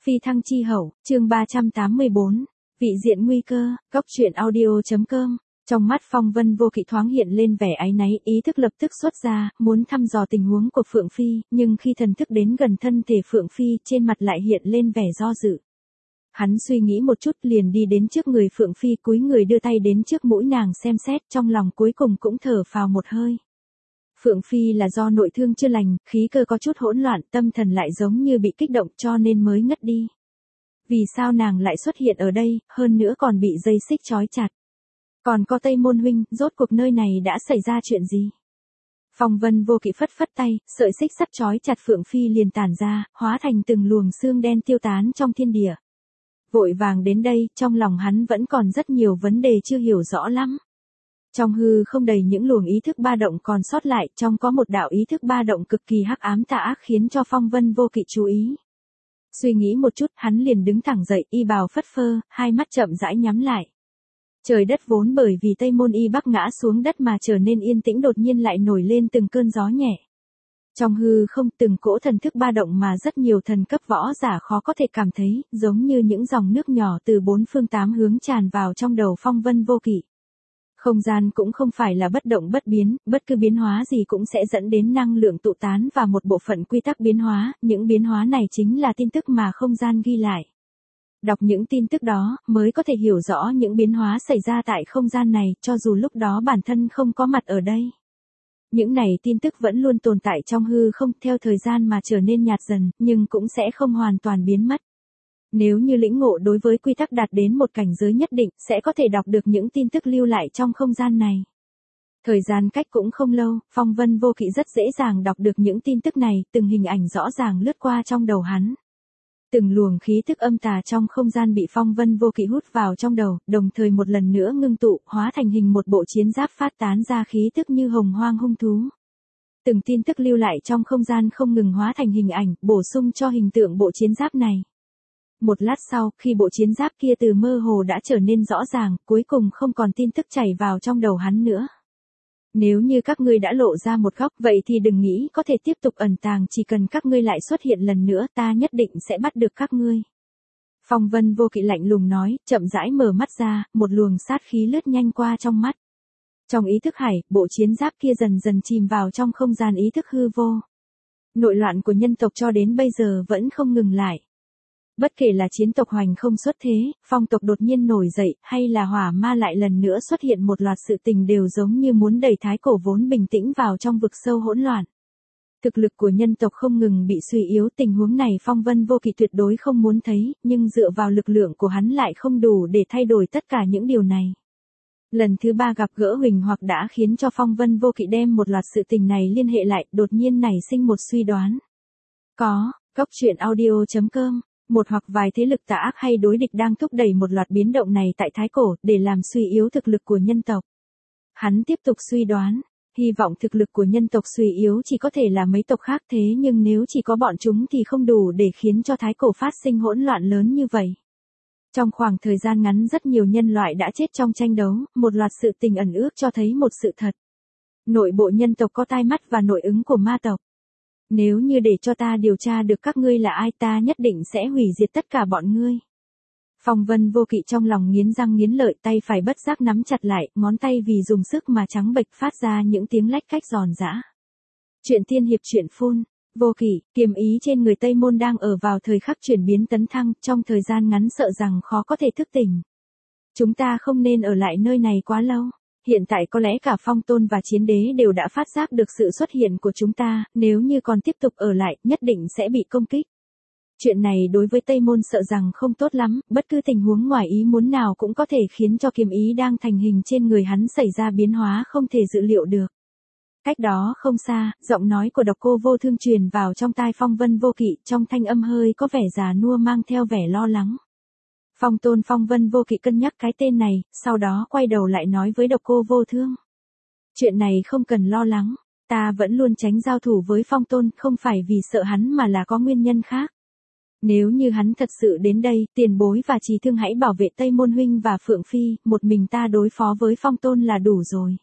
Phi thăng chi hậu, chương 384, vị diện nguy cơ, góc truyện audio.com. Trong mắt Phong Vân Vô Kỵ thoáng hiện lên vẻ áy náy, ý thức lập tức xuất ra, muốn thăm dò tình huống của Phượng Phi, nhưng khi thần thức đến gần thân thể Phượng Phi, trên mặt lại hiện lên vẻ do dự. Hắn suy nghĩ một chút liền đi đến trước người Phượng Phi, cúi người đưa tay đến trước mũi nàng xem xét, trong lòng cuối cùng cũng thở phào một hơi. Phượng Phi là do nội thương chưa lành, khí cơ có chút hỗn loạn, tâm thần lại giống như bị kích động cho nên mới ngất đi. Vì sao nàng lại xuất hiện ở đây, hơn nữa còn bị dây xích trói chặt? Còn có Tây Môn huynh, rốt cuộc nơi này đã xảy ra chuyện gì? Phong Vân Vô Kỵ phất phất tay, sợi xích sắt trói chặt Phượng Phi liền tản ra, hóa thành từng luồng xương đen tiêu tán trong thiên địa. Vội vàng đến đây, trong lòng hắn vẫn còn rất nhiều vấn đề chưa hiểu rõ lắm. Trong hư không đầy những luồng ý thức ba động còn sót lại, trong có một đạo ý thức ba động cực kỳ hắc ám tà ác khiến cho Phong Vân Vô Kỵ chú ý. Suy nghĩ một chút, hắn liền đứng thẳng dậy, y bào phất phơ, hai mắt chậm rãi nhắm lại. Trời đất vốn bởi vì Tây Môn Y Bắc ngã xuống đất mà trở nên yên tĩnh đột nhiên lại nổi lên từng cơn gió nhẹ. Trong hư không từng cỗ thần thức ba động mà rất nhiều thần cấp võ giả khó có thể cảm thấy, giống như những dòng nước nhỏ từ bốn phương tám hướng tràn vào trong đầu Phong Vân Vô Kỵ. Không gian cũng không phải là bất động bất biến, bất cứ biến hóa gì cũng sẽ dẫn đến năng lượng tụ tán và một bộ phận quy tắc biến hóa, những biến hóa này chính là tin tức mà không gian ghi lại. Đọc những tin tức đó, mới có thể hiểu rõ những biến hóa xảy ra tại không gian này, cho dù lúc đó bản thân không có mặt ở đây. Những này tin tức vẫn luôn tồn tại trong hư không, theo thời gian mà trở nên nhạt dần, nhưng cũng sẽ không hoàn toàn biến mất. Nếu như lĩnh ngộ đối với quy tắc đạt đến một cảnh giới nhất định, sẽ có thể đọc được những tin tức lưu lại trong không gian này. Thời gian cách cũng không lâu, Phong Vân Vô Kỵ rất dễ dàng đọc được những tin tức này, từng hình ảnh rõ ràng lướt qua trong đầu hắn. Từng luồng khí tức âm tà trong không gian bị Phong Vân Vô Kỵ hút vào trong đầu, đồng thời một lần nữa ngưng tụ, hóa thành hình một bộ chiến giáp phát tán ra khí tức như hồng hoang hung thú. Từng tin tức lưu lại trong không gian không ngừng hóa thành hình ảnh, bổ sung cho hình tượng bộ chiến giáp này. Một lát sau, khi bộ chiến giáp kia từ mơ hồ đã trở nên rõ ràng, cuối cùng không còn tin tức chảy vào trong đầu hắn nữa. Nếu như các ngươi đã lộ ra một góc, vậy thì đừng nghĩ có thể tiếp tục ẩn tàng, chỉ cần các ngươi lại xuất hiện lần nữa, ta nhất định sẽ bắt được các ngươi. Phong Vân Vô Kỵ lạnh lùng nói, chậm rãi mở mắt ra, một luồng sát khí lướt nhanh qua trong mắt. Trong ý thức hải, bộ chiến giáp kia dần dần chìm vào trong không gian ý thức hư vô. Nội loạn của nhân tộc cho đến bây giờ vẫn không ngừng lại. Bất kể là chiến tộc Hoành Không xuất thế, phong tộc đột nhiên nổi dậy, hay là hỏa ma lại lần nữa xuất hiện, một loạt sự tình đều giống như muốn đẩy thái cổ vốn bình tĩnh vào trong vực sâu hỗn loạn. Thực lực của nhân tộc không ngừng bị suy yếu, tình huống này Phong Vân Vô Kỵ tuyệt đối không muốn thấy, nhưng dựa vào lực lượng của hắn lại không đủ để thay đổi tất cả những điều này. Lần thứ 3 gặp gỡ Huỳnh Hoặc đã khiến cho Phong Vân Vô Kỵ đem một loạt sự tình này liên hệ lại, đột nhiên nảy sinh một suy đoán. Có, góc truyện audio.com. Một hoặc vài thế lực tà ác hay đối địch đang thúc đẩy một loạt biến động này tại Thái Cổ, để làm suy yếu thực lực của nhân tộc. Hắn tiếp tục suy đoán, hy vọng thực lực của nhân tộc suy yếu chỉ có thể là mấy tộc khác, thế nhưng nếu chỉ có bọn chúng thì không đủ để khiến cho Thái Cổ phát sinh hỗn loạn lớn như vậy. Trong khoảng thời gian ngắn rất nhiều nhân loại đã chết trong tranh đấu, một loạt sự tình ẩn ước cho thấy một sự thật. Nội bộ nhân tộc có tai mắt và nội ứng của ma tộc. Nếu như để cho ta điều tra được các ngươi là ai, ta nhất định sẽ hủy diệt tất cả bọn ngươi. Phong Vân Vô Kỵ trong lòng nghiến răng nghiến lợi, tay phải bất giác nắm chặt lại, ngón tay vì dùng sức mà trắng bệch phát ra những tiếng lách cách giòn giã. Chuyện tiên hiệp truyện phun, Vô Kỵ, kiềm ý trên người Tây Môn đang ở vào thời khắc chuyển biến tấn thăng, trong thời gian ngắn sợ rằng khó có thể thức tỉnh. Chúng ta không nên ở lại nơi này quá lâu. Hiện tại có lẽ cả Phong Tôn và Chiến Đế đều đã phát giác được sự xuất hiện của chúng ta, nếu như còn tiếp tục ở lại, nhất định sẽ bị công kích. Chuyện này đối với Tây Môn sợ rằng không tốt lắm, bất cứ tình huống ngoài ý muốn nào cũng có thể khiến cho kiếm ý đang thành hình trên người hắn xảy ra biến hóa không thể dự liệu được. Cách đó không xa, giọng nói của Độc Cô Vô Thương truyền vào trong tai Phong Vân Vô Kỵ, trong thanh âm hơi có vẻ già nua mang theo vẻ lo lắng. Phong Tôn Phong Vân Vô Kỵ cân nhắc cái tên này, sau đó quay đầu lại nói với Độc Cô Vô Thương. Chuyện này không cần lo lắng, ta vẫn luôn tránh giao thủ với Phong Tôn, không phải vì sợ hắn mà là có nguyên nhân khác. Nếu như hắn thật sự đến đây, tiền bối và Trì Thương hãy bảo vệ Tây Môn huynh và Phượng Phi, một mình ta đối phó với Phong Tôn là đủ rồi.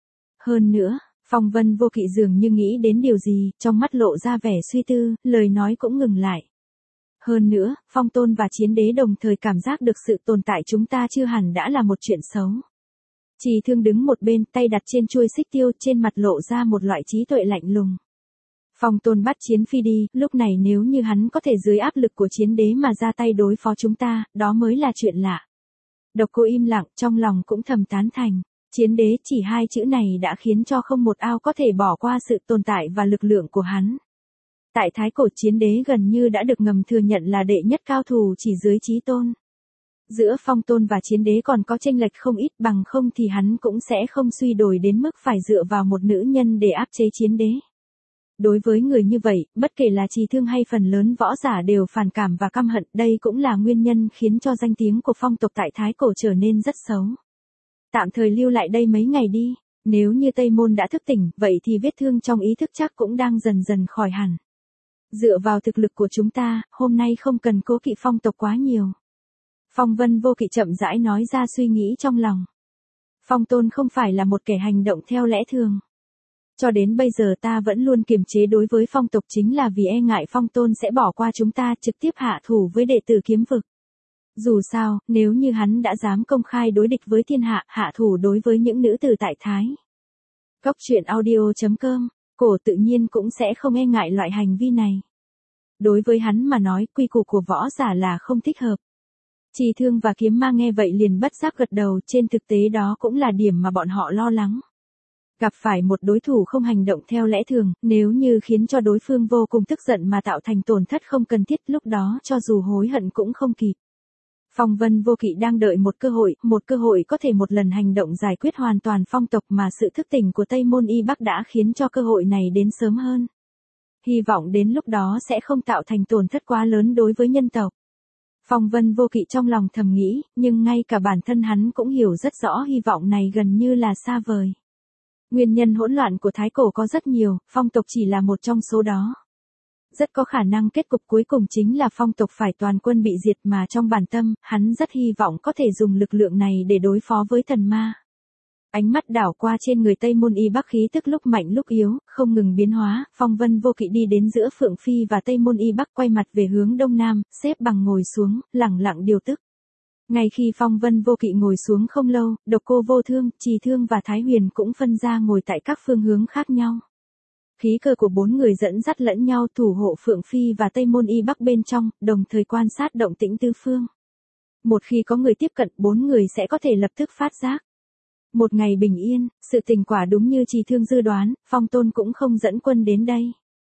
Hơn nữa, Phong Vân Vô Kỵ dường như nghĩ đến điều gì, trong mắt lộ ra vẻ suy tư, lời nói cũng ngừng lại. Hơn nữa, Phong Tôn và Chiến Đế đồng thời cảm giác được sự tồn tại chúng ta chưa hẳn đã là một chuyện xấu. Trì Thương đứng một bên, tay đặt trên chuôi xích tiêu, trên mặt lộ ra một loại trí tuệ lạnh lùng. Phong Tôn bắt Chiến Phi đi, lúc này nếu như hắn có thể dưới áp lực của Chiến Đế mà ra tay đối phó chúng ta, đó mới là chuyện lạ. Độc Cô im lặng, trong lòng cũng thầm tán thành. Chiến Đế, chỉ hai chữ này đã khiến cho không một ao có thể bỏ qua sự tồn tại và lực lượng của hắn. Tại Thái Cổ, Chiến Đế gần như đã được ngầm thừa nhận là đệ nhất cao thủ chỉ dưới Chí Tôn. Giữa Phong Tôn và Chiến Đế còn có chênh lệch không ít, bằng không thì hắn cũng sẽ không suy đồi đến mức phải dựa vào một nữ nhân để áp chế Chiến Đế. Đối với người như vậy, bất kể là Trì Thương hay phần lớn võ giả đều phản cảm và căm hận, đây cũng là nguyên nhân khiến cho danh tiếng của phong tộc tại Thái Cổ trở nên rất xấu. Tạm thời lưu lại đây mấy ngày đi, nếu như Tây Môn đã thức tỉnh, vậy thì vết thương trong ý thức chắc cũng đang dần dần khỏi hẳn. Dựa vào thực lực của chúng ta, hôm nay không cần cố kỵ phong tộc quá nhiều. Phong Vân Vô Kỵ chậm rãi nói ra suy nghĩ trong lòng. Phong Tôn không phải là một kẻ hành động theo lẽ thường. Cho đến bây giờ ta vẫn luôn kiềm chế đối với phong tộc chính là vì e ngại Phong Tôn sẽ bỏ qua chúng ta, trực tiếp hạ thủ với đệ tử Kiếm Vực. Dù sao, nếu như hắn đã dám công khai đối địch với thiên hạ, hạ thủ đối với những nữ tử tại Thái Cốc truyện audio.com, cổ tự nhiên cũng sẽ không e ngại loại hành vi này. Đối với hắn mà nói, quy củ của võ giả là không thích hợp. Trì Thương và Kiếm Ma nghe vậy liền bất giác gật đầu, trên thực tế đó cũng là điểm mà bọn họ lo lắng. Gặp phải một đối thủ không hành động theo lẽ thường, nếu như khiến cho đối phương vô cùng tức giận mà tạo thành tổn thất không cần thiết, lúc đó cho dù hối hận cũng không kịp. Phong Vân Vô Kỵ đang đợi một cơ hội có thể một lần hành động giải quyết hoàn toàn phong tộc, mà sự thức tỉnh của Tây Môn Y Bắc đã khiến cho cơ hội này đến sớm hơn. Hy vọng đến lúc đó sẽ không tạo thành tổn thất quá lớn đối với nhân tộc. Phong Vân Vô Kỵ trong lòng thầm nghĩ, nhưng ngay cả bản thân hắn cũng hiểu rất rõ hy vọng này gần như là xa vời. Nguyên nhân hỗn loạn của Thái Cổ có rất nhiều, phong tộc chỉ là một trong số đó. Rất có khả năng kết cục cuối cùng chính là phong tộc phải toàn quân bị diệt, mà trong bản tâm, hắn rất hy vọng có thể dùng lực lượng này để đối phó với thần ma. Ánh mắt đảo qua trên người Tây Môn Y Bắc, khí tức lúc mạnh lúc yếu, không ngừng biến hóa. Phong Vân Vô Kỵ đi đến giữa Phượng Phi và Tây Môn Y Bắc, quay mặt về hướng đông nam, xếp bằng ngồi xuống, lẳng lặng điều tức. Ngay khi Phong Vân Vô Kỵ ngồi xuống không lâu, Độc Cô Vô Thương, Trì Thương và Thái Huyền cũng phân ra ngồi tại các phương hướng khác nhau. Khí cơ của bốn người dẫn dắt lẫn nhau thủ hộ Phượng Phi và Tây Môn Y Bắc bên trong, đồng thời quan sát động tĩnh tứ phương. Một khi có người tiếp cận, bốn người sẽ có thể lập tức phát giác. Một ngày bình yên, sự tình quả đúng như Trì Thương dự đoán, Phong Tôn cũng không dẫn quân đến đây.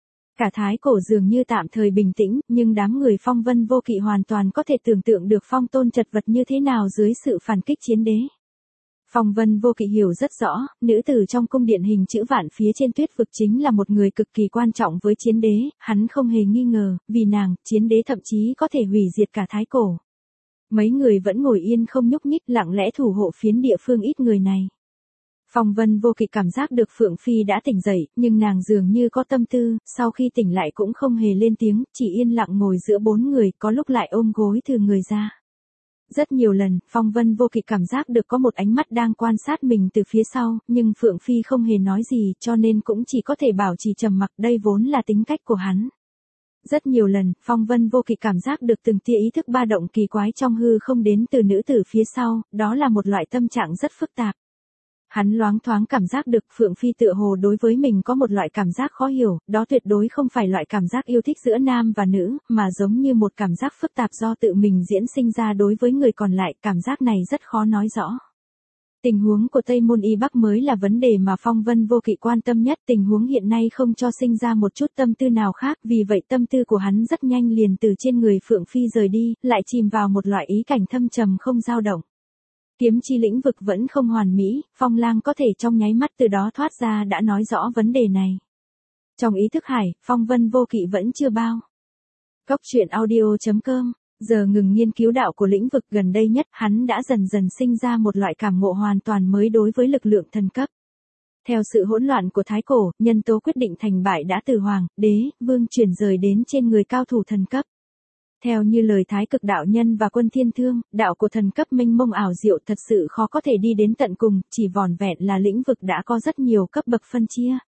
Cả Thái Cổ dường như tạm thời bình tĩnh, nhưng đám người Phong Vân Vô Kỵ hoàn toàn có thể tưởng tượng được Phong Tôn chật vật như thế nào dưới sự phản kích Chiến Đế. Phong Vân Vô Kỵ hiểu rất rõ, nữ tử trong cung điện hình chữ vạn phía trên tuyết vực chính là một người cực kỳ quan trọng với Chiến Đế, hắn không hề nghi ngờ, vì nàng, Chiến Đế thậm chí có thể hủy diệt cả Thái Cổ. Mấy người vẫn ngồi yên không nhúc nhích, lặng lẽ thủ hộ phiến địa phương ít người này. Phong Vân Vô Kỵ cảm giác được Phượng Phi đã tỉnh dậy, nhưng nàng dường như có tâm tư, sau khi tỉnh lại cũng không hề lên tiếng, chỉ yên lặng ngồi giữa bốn người, có lúc lại ôm gối thừ người ra. Rất nhiều lần, Phong Vân Vô Kỵ cảm giác được có một ánh mắt đang quan sát mình từ phía sau, nhưng Phượng Phi không hề nói gì, cho nên cũng chỉ có thể bảo trì trầm mặc, đây vốn là tính cách của hắn. Rất nhiều lần, Phong Vân Vô Kỵ cảm giác được từng tia ý thức ba động kỳ quái trong hư không đến từ nữ tử phía sau, đó là một loại tâm trạng rất phức tạp. Hắn loáng thoáng cảm giác được Phượng Phi tựa hồ đối với mình có một loại cảm giác khó hiểu, đó tuyệt đối không phải loại cảm giác yêu thích giữa nam và nữ, mà giống như một cảm giác phức tạp do tự mình diễn sinh ra đối với người còn lại, cảm giác này rất khó nói rõ. Tình huống của Tây Môn Y Bắc mới là vấn đề mà Phong Vân Vô Kỵ quan tâm nhất, tình huống hiện nay không cho sinh ra một chút tâm tư nào khác, vì vậy tâm tư của hắn rất nhanh liền từ trên người Phượng Phi rời đi, lại chìm vào một loại ý cảnh thâm trầm không dao động. Kiếm chi lĩnh vực vẫn không hoàn mỹ, Phong Lang có thể trong nháy mắt từ đó thoát ra đã nói rõ vấn đề này. Trong ý thức hải, Phong Vân Vô Kỵ vẫn chưa bao. Cốc truyện audio.com, giờ ngừng nghiên cứu đạo của lĩnh vực, gần đây nhất, hắn đã dần dần sinh ra một loại cảm ngộ hoàn toàn mới đối với lực lượng thần cấp. Theo sự hỗn loạn của Thái Cổ, nhân tố quyết định thành bại đã từ hoàng, đế, vương chuyển rời đến trên người cao thủ thần cấp. Theo như lời Thái Cực đạo nhân và Quân Thiên Thương, đạo của thần cấp mênh mông ảo diệu thật sự khó có thể đi đến tận cùng, chỉ vỏn vẹn là lĩnh vực đã có rất nhiều cấp bậc phân chia.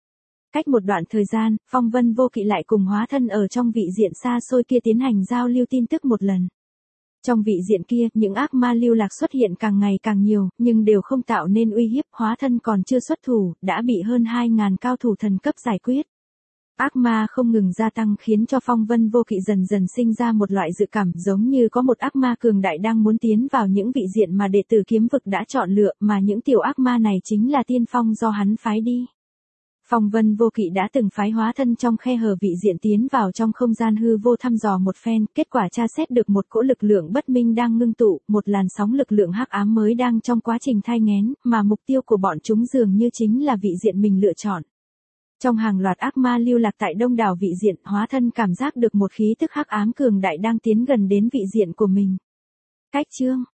Cách một đoạn thời gian, Phong Vân Vô Kỵ lại cùng hóa thân ở trong vị diện xa xôi kia tiến hành giao lưu tin tức một lần. Trong vị diện kia, những ác ma lưu lạc xuất hiện càng ngày càng nhiều, nhưng đều không tạo nên uy hiếp, hóa thân còn chưa xuất thủ, đã bị hơn 2.000 cao thủ thần cấp giải quyết. Ác ma không ngừng gia tăng khiến cho Phong Vân Vô Kỵ dần dần sinh ra một loại dự cảm giống như có một ác ma cường đại đang muốn tiến vào những vị diện mà đệ tử kiếm vực đã chọn lựa, mà những tiểu ác ma này chính là tiên phong do hắn phái đi. Phong Vân Vô Kỵ đã từng phái hóa thân trong khe hở vị diện tiến vào trong không gian hư vô thăm dò một phen, kết quả tra xét được một cỗ lực lượng bất minh đang ngưng tụ, một làn sóng lực lượng hắc ám mới đang trong quá trình thai nghén, mà mục tiêu của bọn chúng dường như chính là vị diện mình lựa chọn. Trong hàng loạt ác ma lưu lạc tại đông đảo vị diện, hóa thân cảm giác được một khí tức hắc ám cường đại đang tiến gần đến vị diện của mình. Cách chương